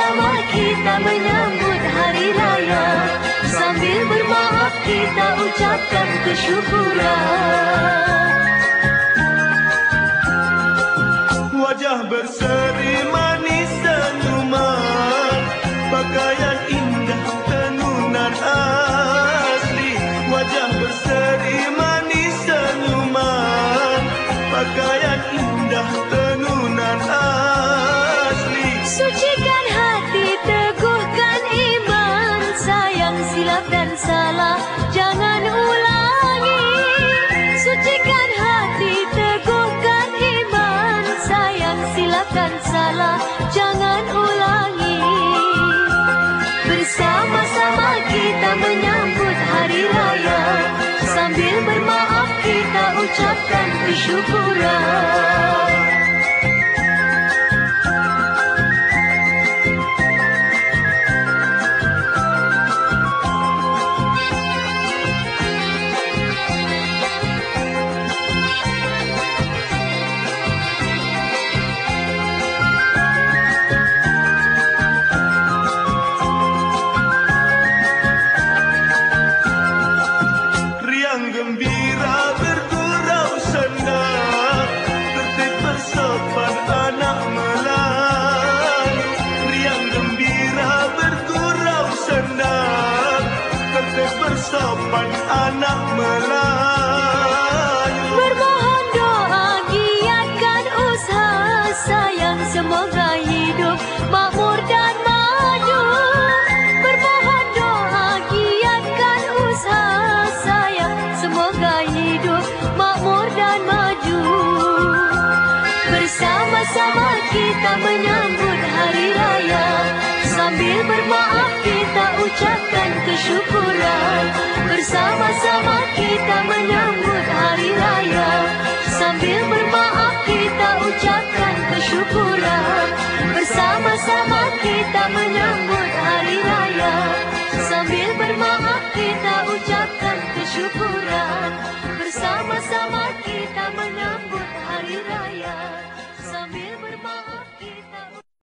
Bersama-sama kita menyambut hari raya, sambil bermaaf kita ucapkan kesyukuran. Wajah berseri manis senyuman, pakaian indah tenunan asli. Wajah berseri manis senyuman, pakaian indah tenunan asli. Sucikan hati, teguhkan iman, sayang silap dan salah jangan ulangi. Sucikan hati, teguhkan iman, sayang silap dan salah jangan ulangi. Bersama-sama kita menyambut hari raya, sambil bermaaf kita ucapkan kesyukuran. Gembira bergurau senang, tertib bersopan anak Melayu. Riang gembira bergurau senang, tertib bersopan anak Melayu. Bermohon doa, giatkan usaha, sayang semoga hidup makmur dan maju. Bermohon doa, giatkan usaha, sayang semoga hidup makmur dan maju. Bersama-sama kita menyambut hari raya, sambil bermaaf kita ucapkan kesyukuran. Bersama-sama kita menyambut hari raya, sambil bermaaf kita ucapkan kesyukuran. Bersama-sama kita menyambut hari raya, sambil bermaaf kita ucapkan kesyukuran.